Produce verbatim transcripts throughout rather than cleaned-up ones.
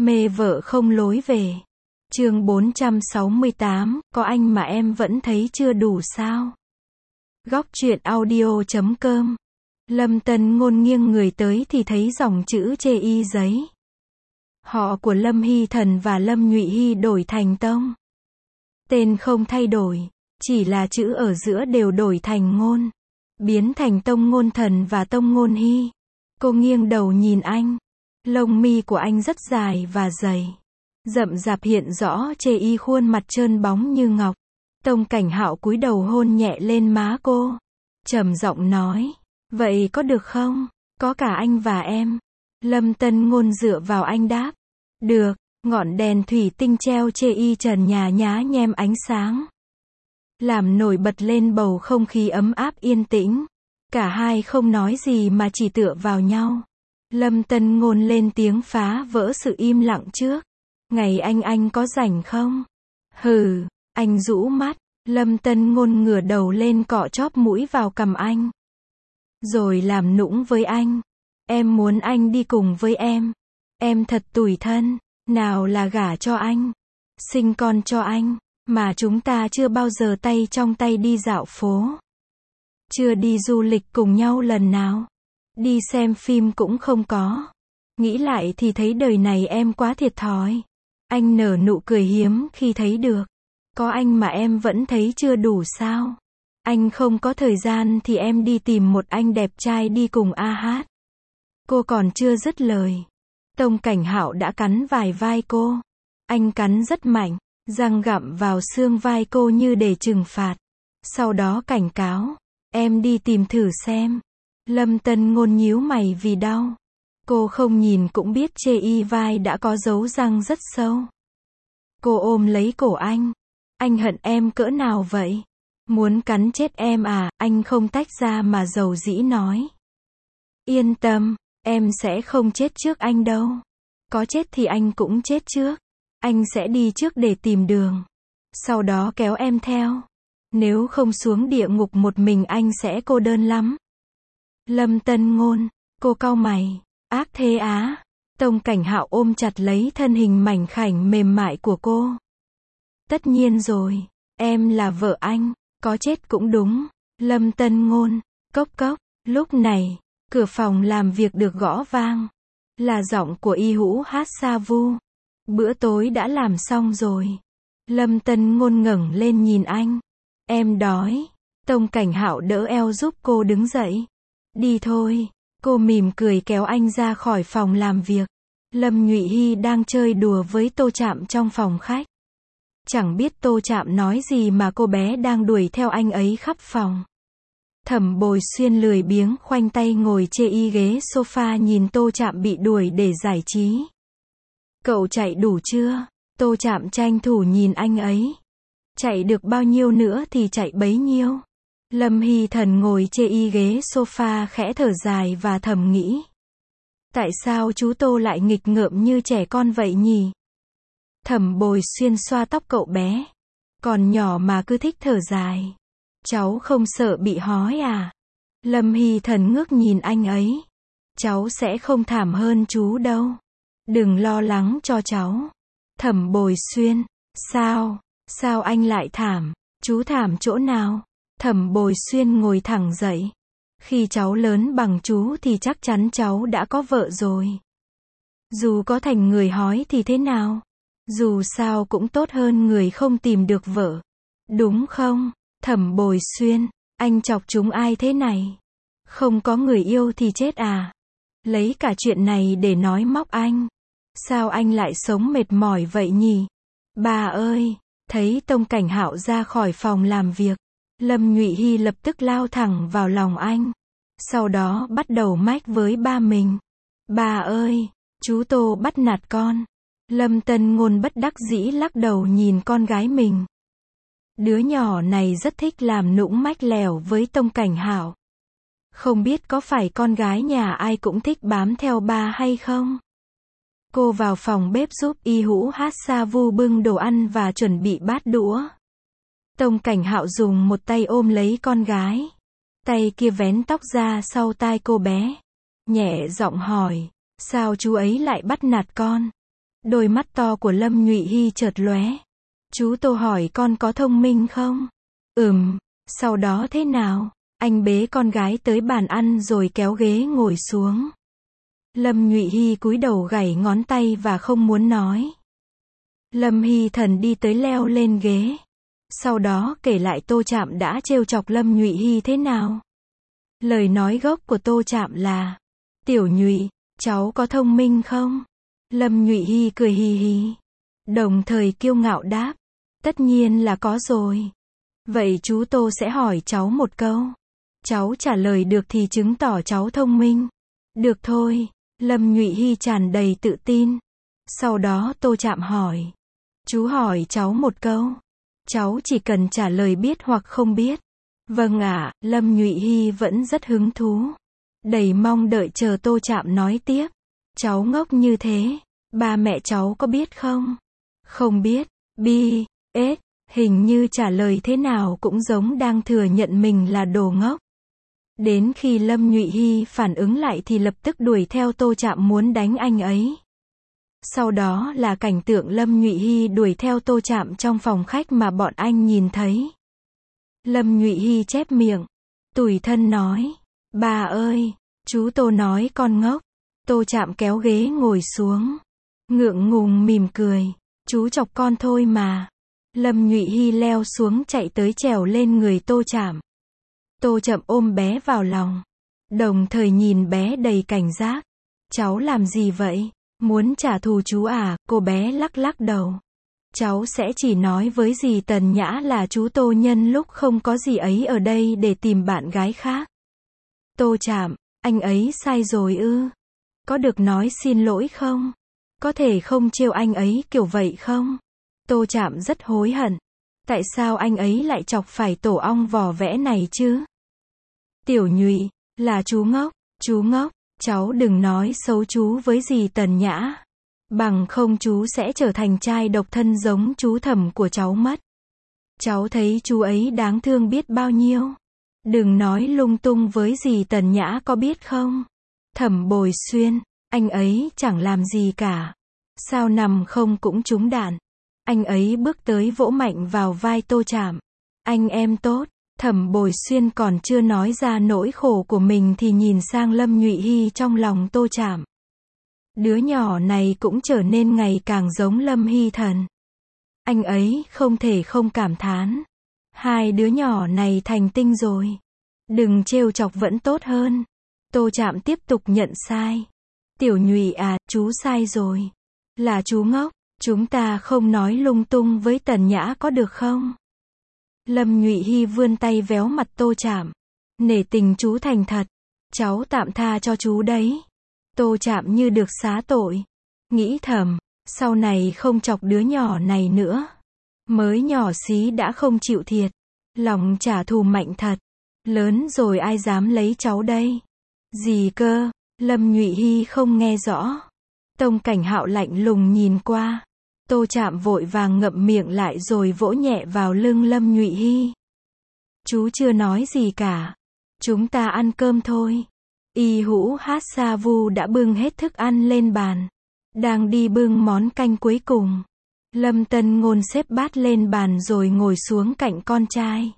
Mê vợ không lối về. Chương bốn trăm sáu mươi tám, có anh mà em vẫn thấy chưa đủ sao? Góc truyện audio chấm com. Lâm Tân Ngôn nghiêng người tới thì thấy dòng chữ chê y giấy. Họ của Lâm Hy Thần và Lâm Nhụy Hy đổi thành Tông. Tên không thay đổi, chỉ là chữ ở giữa đều đổi thành Ngôn. Biến thành Tông Ngôn Thần và Tông Ngôn Hy. Cô nghiêng đầu nhìn anh. Lông mi của anh rất dài và dày. Rậm rạp hiện rõ chê y khuôn mặt trơn bóng như ngọc. Tông Cảnh Hạo cúi đầu hôn nhẹ lên má cô. Trầm giọng nói, vậy có được không? Có cả anh và em. Lâm Tân Ngôn dựa vào anh đáp. Được. Ngọn đèn thủy tinh treo chê y trần nhà nhá nhem ánh sáng. Làm nổi bật lên bầu không khí ấm áp yên tĩnh. Cả hai không nói gì mà chỉ tựa vào nhau. Lâm Tân Ngôn lên tiếng phá vỡ sự im lặng trước. Ngày anh anh có rảnh không? Hừ, anh rũ mắt. Lâm Tân Ngôn ngửa đầu lên cọ chóp mũi vào cằm anh. Rồi làm nũng với anh. Em muốn anh đi cùng với em. Em thật tủi thân. Nào là gả cho anh. Sinh con cho anh. Mà chúng ta chưa bao giờ tay trong tay đi dạo phố. Chưa đi du lịch cùng nhau lần nào. Đi xem phim cũng không có. Nghĩ lại thì thấy đời này em quá thiệt thòi. Anh nở nụ cười hiếm khi thấy được. Có anh mà em vẫn thấy chưa đủ sao? Anh không có thời gian thì em đi tìm một anh đẹp trai đi cùng a hát. Cô còn chưa dứt lời. Tông Cảnh Hạo đã cắn vài vai cô. Anh cắn rất mạnh, răng gặm vào xương vai cô như để trừng phạt. Sau đó cảnh cáo, em đi tìm thử xem. Lâm Tân Ngôn nhíu mày vì đau. Cô không nhìn cũng biết chê y vai đã có dấu răng rất sâu. Cô ôm lấy cổ anh. Anh hận em cỡ nào vậy? Muốn cắn chết em à? Anh không tách ra mà dầu dĩ nói. Yên tâm, em sẽ không chết trước anh đâu. Có chết thì anh cũng chết trước. Anh sẽ đi trước để tìm đường. Sau đó kéo em theo. Nếu không xuống địa ngục một mình anh sẽ cô đơn lắm. Lâm Tân Ngôn, cô cau mày. Ác thế á. Tông Cảnh Hạo ôm chặt lấy thân hình mảnh khảnh mềm mại của cô. Tất nhiên rồi, em là vợ anh, có chết cũng đúng. Lâm Tân Ngôn, cốc cốc. Lúc này, cửa phòng làm việc được gõ vang. Là giọng của Y Hữu Hát Sa Vu. Bữa tối đã làm xong rồi. Lâm Tân Ngôn ngẩng lên nhìn anh. Em đói. Tông Cảnh Hạo đỡ eo giúp cô đứng dậy. Đi thôi. Cô mỉm cười kéo anh ra khỏi phòng làm việc. Lâm Nhụy Hy đang chơi đùa với Tô Trạm trong phòng khách. Chẳng biết Tô Trạm nói gì mà cô bé đang đuổi theo anh ấy khắp phòng. Thẩm Bồi Xuyên lười biếng khoanh tay ngồi chê y ghế sofa nhìn Tô Trạm bị đuổi để giải trí. Cậu chạy đủ chưa? Tô Trạm tranh thủ nhìn anh ấy. Chạy được bao nhiêu nữa thì chạy bấy nhiêu. Lâm Hy Thần ngồi chê y ghế sofa khẽ thở dài và thầm nghĩ. Tại sao chú Tô lại nghịch ngợm như trẻ con vậy nhỉ? Thẩm Bồi Xuyên xoa tóc cậu bé. Còn nhỏ mà cứ thích thở dài. Cháu không sợ bị hói à? Lâm Hy Thần ngước nhìn anh ấy. Cháu sẽ không thảm hơn chú đâu. Đừng lo lắng cho cháu. Thẩm Bồi Xuyên. Sao? Sao anh lại thảm? Chú thảm chỗ nào? Thẩm Bồi Xuyên ngồi thẳng dậy. Khi cháu lớn bằng chú thì chắc chắn cháu đã có vợ rồi. Dù có thành người hói thì thế nào? Dù sao cũng tốt hơn người không tìm được vợ. Đúng không? Thẩm Bồi Xuyên, anh chọc chúng ai thế này? Không có người yêu thì chết à? Lấy cả chuyện này để nói móc anh. Sao anh lại sống mệt mỏi vậy nhỉ? Bà ơi! Thấy Tông Cảnh Hạo ra khỏi phòng làm việc. Lâm Nhụy Hy lập tức lao thẳng vào lòng anh. Sau đó bắt đầu mách với ba mình. Bà ơi! Chú Tô bắt nạt con. Lâm Tân Ngôn bất đắc dĩ lắc đầu nhìn con gái mình. Đứa nhỏ này rất thích làm nũng mách lèo với Tông Cảnh Hạo. Không biết có phải con gái nhà ai cũng thích bám theo ba hay không? Cô vào phòng bếp giúp Y Hữu Hát Sa Vu bưng đồ ăn và chuẩn bị bát đũa. Tông Cảnh Hạo dùng một tay ôm lấy con gái. Tay kia vén tóc ra sau tai cô bé. Nhẹ giọng hỏi, sao chú ấy lại bắt nạt con? Đôi mắt to của Lâm Nhụy Hy chợt lóe. Chú Tô hỏi con có thông minh không? Ừm, sau đó thế nào? Anh bế con gái tới bàn ăn rồi kéo ghế ngồi xuống. Lâm Nhụy Hy cúi đầu gảy ngón tay và không muốn nói. Lâm Hy Thần đi tới leo lên ghế. Sau đó kể lại Tô Trạm đã trêu chọc Lâm Nhụy Hy thế nào. Lời nói gốc của Tô Trạm là: Tiểu Nhụy, cháu có thông minh không? Lâm Nhụy Hy cười hì hì. Đồng thời kiêu ngạo đáp: Tất nhiên là có rồi. Vậy chú Tô sẽ hỏi cháu một câu. Cháu trả lời được thì chứng tỏ cháu thông minh. Được thôi. Lâm Nhụy Hy tràn đầy tự tin. Sau đó Tô Trạm hỏi: Chú hỏi cháu một câu. Cháu chỉ cần trả lời biết hoặc không biết. Vâng ạ. Lâm Nhụy Hy vẫn rất hứng thú. Đầy mong đợi chờ Tô Trạm nói tiếp. Cháu ngốc như thế, ba mẹ cháu có biết không? Không biết. Bi, ết, hình như trả lời thế nào cũng giống đang thừa nhận mình là đồ ngốc. Đến khi Lâm Nhụy Hy phản ứng lại thì lập tức đuổi theo Tô Trạm muốn đánh anh ấy. Sau đó là cảnh tượng Lâm Nhụy Hy đuổi theo Tô Trạm trong phòng khách mà bọn anh nhìn thấy. Lâm Nhụy Hy chép miệng, tủi thân nói: Bà ơi, chú Tô nói con ngốc. Tô Trạm kéo ghế ngồi xuống, ngượng ngùng mỉm cười: Chú chọc con thôi mà. Lâm Nhụy Hy leo xuống chạy tới trèo lên người Tô Trạm. Tô Trạm ôm bé vào lòng, đồng thời nhìn bé đầy cảnh giác. Cháu làm gì vậy? Muốn trả thù chú à? Cô bé lắc lắc đầu. Cháu sẽ chỉ nói với dì Tần Nhã là chú Tô nhân lúc không có dì ấy ở đây để tìm bạn gái khác. Tô Trạm, anh ấy sai rồi ư? Có được nói xin lỗi không? Có thể không trêu anh ấy kiểu vậy không? Tô Trạm rất hối hận. Tại sao anh ấy lại chọc phải tổ ong vò vẽ này chứ? Tiểu Nhụy, là chú ngốc, chú ngốc, cháu đừng nói xấu chú với dì Tần Nhã. Bằng không chú sẽ trở thành trai độc thân giống chú Thẩm của cháu mất. Cháu thấy chú ấy đáng thương biết bao nhiêu. Đừng nói lung tung với dì Tần Nhã có biết không? Thẩm Bồi Xuyên, anh ấy chẳng làm gì cả. Sao nằm không cũng trúng đạn. Anh ấy bước tới vỗ mạnh vào vai Tô Trạm. Anh em tốt. Thẩm Bồi Xuyên còn chưa nói ra nỗi khổ của mình thì nhìn sang Lâm Nhụy Hy trong lòng Tô Trạm. Đứa nhỏ này cũng trở nên ngày càng giống Lâm Hy Thần. Anh ấy không thể không cảm thán. Hai đứa nhỏ này thành tinh rồi. Đừng trêu chọc vẫn tốt hơn. Tô Trạm tiếp tục nhận sai. Tiểu Nhụy à, chú sai rồi. Là chú ngốc, chúng ta không nói lung tung với Tần Nhã có được không? Lâm Nhụy Hy vươn tay véo mặt Tô Trạm. Nể tình chú thành thật. Cháu tạm tha cho chú đấy. Tô Trạm như được xá tội. Nghĩ thầm, sau này không chọc đứa nhỏ này nữa. Mới nhỏ xí đã không chịu thiệt. Lòng trả thù mạnh thật. Lớn rồi ai dám lấy cháu đây? Gì cơ? Lâm Nhụy Hy không nghe rõ. Tông Cảnh Hạo lạnh lùng nhìn qua. Tô Trạm vội vàng ngậm miệng lại rồi vỗ nhẹ vào lưng Lâm Nhụy Hy. Chú chưa nói gì cả. Chúng ta ăn cơm thôi. Y Hũ Hát Sa Vu đã bưng hết thức ăn lên bàn. Đang đi bưng món canh cuối cùng. Lâm Tân Ngôn xếp bát lên bàn rồi ngồi xuống cạnh con trai.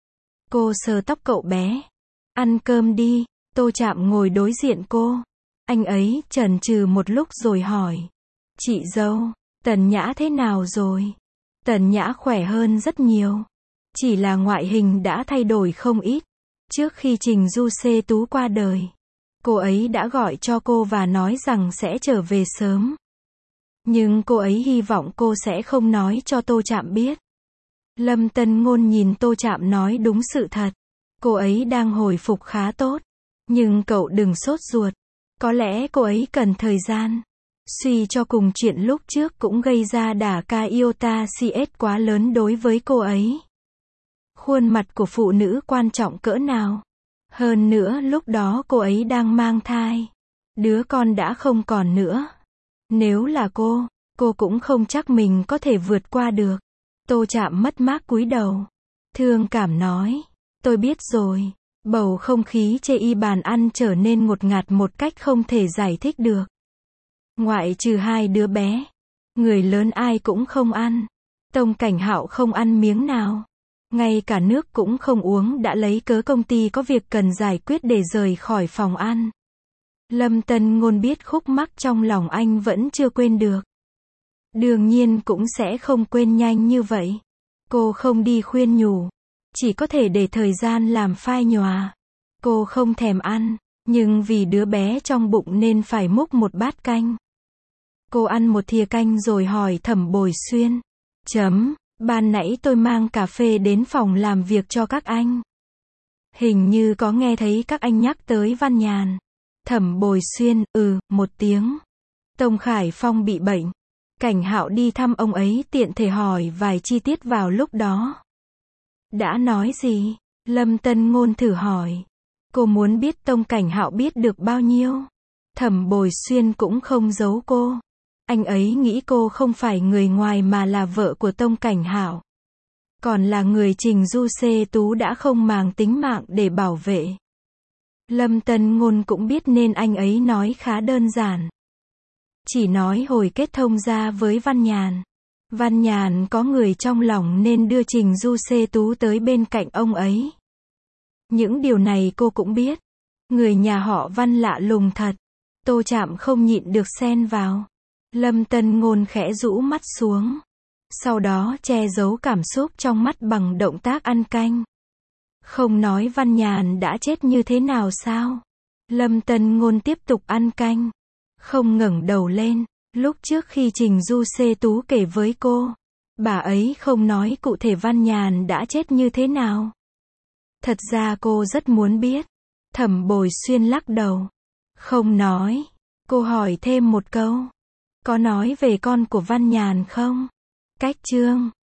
Cô sờ tóc cậu bé. Ăn cơm đi. Tô Trạm ngồi đối diện cô. Anh ấy chần chừ một lúc rồi hỏi. Chị dâu, Tần Nhã thế nào rồi? Tần Nhã khỏe hơn rất nhiều. Chỉ là ngoại hình đã thay đổi không ít. Trước khi Trình Du Xê Tú qua đời, cô ấy đã gọi cho cô và nói rằng sẽ trở về sớm. Nhưng cô ấy hy vọng cô sẽ không nói cho Tô Trạm biết. Lâm Tân Ngôn nhìn Tô Trạm nói đúng sự thật. Cô ấy đang hồi phục khá tốt. Nhưng cậu đừng sốt ruột. Có lẽ cô ấy cần thời gian. Suy cho cùng chuyện lúc trước cũng gây ra đả ca iota cs quá lớn đối với cô ấy. Khuôn mặt của phụ nữ quan trọng cỡ nào. Hơn nữa lúc đó cô ấy đang mang thai. Đứa con đã không còn nữa. Nếu là cô, cô cũng không chắc mình có thể vượt qua được. Tô Trạm mất mát cúi đầu. Thương cảm nói. Tôi biết rồi. Bầu không khí chê y bàn ăn trở nên ngột ngạt một cách không thể giải thích được. Ngoại trừ hai đứa bé, Người lớn ai cũng không ăn. Tông Cảnh Hạo không ăn miếng nào. Ngay cả nước cũng không uống, đã lấy cớ công ty có việc cần giải quyết để rời khỏi phòng ăn. Lâm Tân Ngôn biết khúc mắc trong lòng anh vẫn chưa quên được. Đương nhiên cũng sẽ không quên nhanh như vậy. Cô không đi khuyên nhủ, chỉ có thể để thời gian làm phai nhòa. Cô không thèm ăn, nhưng vì đứa bé trong bụng nên phải múc một bát canh. Cô ăn một thìa canh rồi hỏi Thẩm Bồi Xuyên. Chấm, ban nãy tôi mang cà phê đến phòng làm việc cho các anh. Hình như có nghe thấy các anh nhắc tới Văn Nhàn. Thẩm Bồi Xuyên, ừ, một tiếng. Tông Khải Phong bị bệnh. Cảnh Hạo đi thăm ông ấy tiện thể hỏi vài chi tiết vào lúc đó. Đã nói gì? Lâm Tân Ngôn thử hỏi. Cô muốn biết Tông Cảnh Hạo biết được bao nhiêu. Thẩm Bồi Xuyên cũng không giấu cô. Anh ấy nghĩ cô không phải người ngoài mà là vợ của Tông Cảnh Hạo. Còn là người Trình Du Xê Tú đã không màng tính mạng để bảo vệ. Lâm Tân Ngôn cũng biết nên anh ấy nói khá đơn giản. Chỉ nói hồi kết thông ra với Văn Nhàn. Văn Nhàn có người trong lòng nên đưa Trình Du Xê Tú tới bên cạnh ông ấy. Những điều này cô cũng biết. Người nhà họ Văn lạ lùng thật. Tô Trạm không nhịn được xen vào. Lâm Tân Ngôn khẽ rũ mắt xuống. Sau đó che giấu cảm xúc trong mắt bằng động tác ăn canh. Không nói Văn Nhàn đã chết như thế nào sao? Lâm Tân Ngôn tiếp tục ăn canh. Không ngẩng đầu lên. Lúc trước khi Trình Du Xê Tú kể với cô, bà ấy không nói cụ thể Văn Nhàn đã chết như thế nào. Thật ra cô rất muốn biết. Thẩm Bồi Xuyên lắc đầu. Không nói. Cô hỏi thêm một câu. Có nói về con của Văn Nhàn không? Cách chương